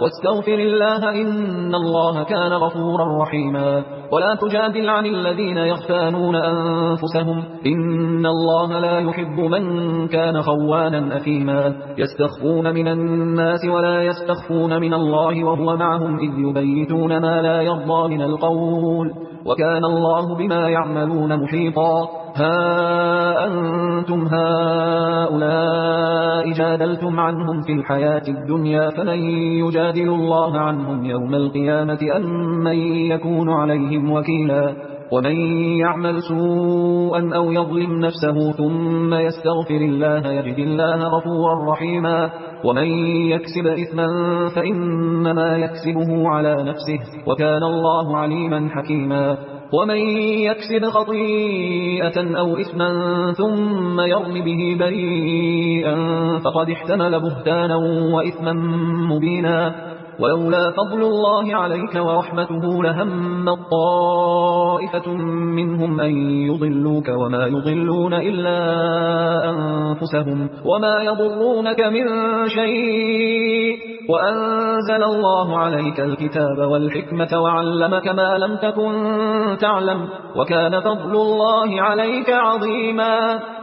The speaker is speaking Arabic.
واستغفر الله إن الله كان غفورا رحيما. ولا تجادل عن الذين يختانون أنفسهم إن الله لا يحب من كان خوانا أثيما. يستخفون من الناس ولا يستخفون من الله وهو معهم إذ يبيتون ما لا يرضى من القول وكان الله بما يعملون محيطا. ها أنتم هؤلاء جادلتم عنهم في الحياة الدنيا فمن يجادل الله عنهم يوم القيامة أم من يكون عليهم وكيلا. ومن يعمل سوءا أو يظلم نفسه ثم يستغفر الله يجد الله غفورا رحيما. ومن يكسب إثما فإنما يكسبه على نفسه وكان الله عليما حكيما. ومن يكسب خطيئة أو إثما ثم يرم به بريئا فقد احتمل بهتانا وإثما مبينا. ولولا فضل الله عليك ورحمته لهم طائفة منهم أن يضلوك وما يضلون إلا أنفسهم وما يضرونك من شيء. وأنزل الله عليك الكتاب والحكمة وعلمك ما لم تكن تعلم وكان فضل الله عليك عظيما.